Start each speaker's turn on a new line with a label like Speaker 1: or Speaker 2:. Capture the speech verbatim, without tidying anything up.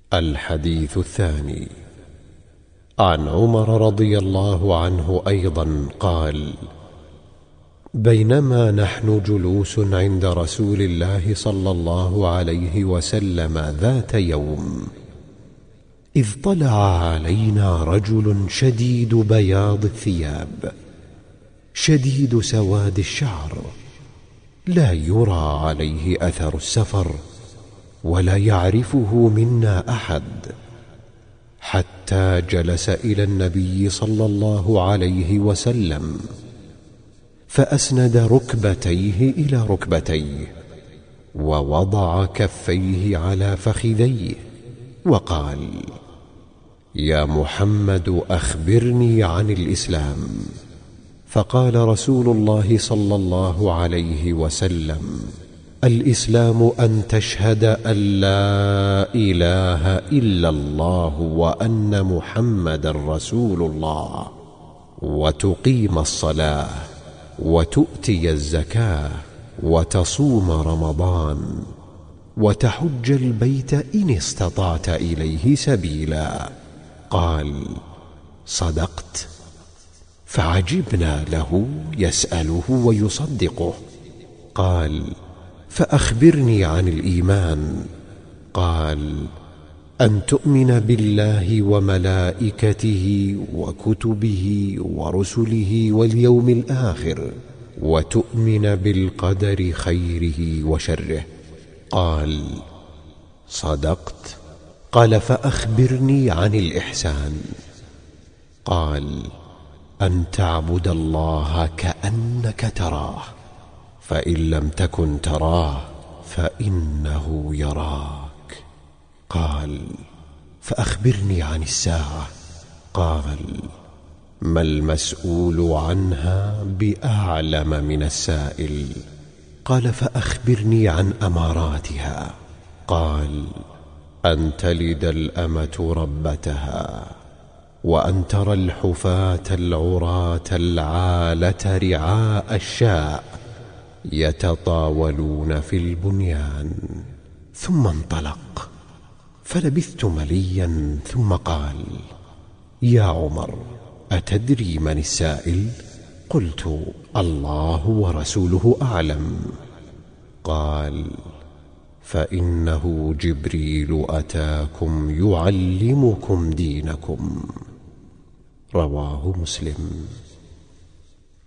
Speaker 1: الحديث الثاني. عن عمر رضي الله عنه أيضا قال: بينما نحن جلوس عند رسول الله صلى الله عليه وسلم ذات يوم، إذ طلع علينا رجل شديد بياض الثياب شديد سواد الشعر، لا يرى عليه أثر السفر ولا يعرفه منا أحد، حتى جلس إلى النبي صلى الله عليه وسلم فأسند ركبتيه إلى ركبتيه ووضع كفيه على فخذيه وقال: يا محمد أخبرني عن الإسلام. فقال رسول الله صلى الله عليه وسلم: الإسلام أن تشهد أن لا إله إلا الله وأن محمدا رسول الله، وتقيم الصلاة، وتؤتي الزكاة، وتصوم رمضان، وتحج البيت إن استطعت إليه سبيلا. قال: صدقت. فعجبنا له يسأله ويصدقه. قال: فأخبرني عن الإيمان. قال: أن تؤمن بالله وملائكته وكتبه ورسله واليوم الآخر، وتؤمن بالقدر خيره وشره. قال: صدقت. قال: فأخبرني عن الإحسان. قال: أن تعبد الله كأنك تراه، فإن لم تكن تراه فإنه يراك. قال: فأخبرني عن الساعة. قال: ما المسؤول عنها بأعلم من السائل. قال: فأخبرني عن أماراتها. قال: أن تلد الأمة ربتها، وأن ترى الحفاة العراة العالة رعاء الشاء يتطاولون في البنيان. ثم انطلق، فلبثت مليا ثم قال: يا عمر، أتدري من السائل؟ قلت: الله ورسوله أعلم. قال: فإنه جبريل أتاكم يعلمكم دينكم. رواه مسلم.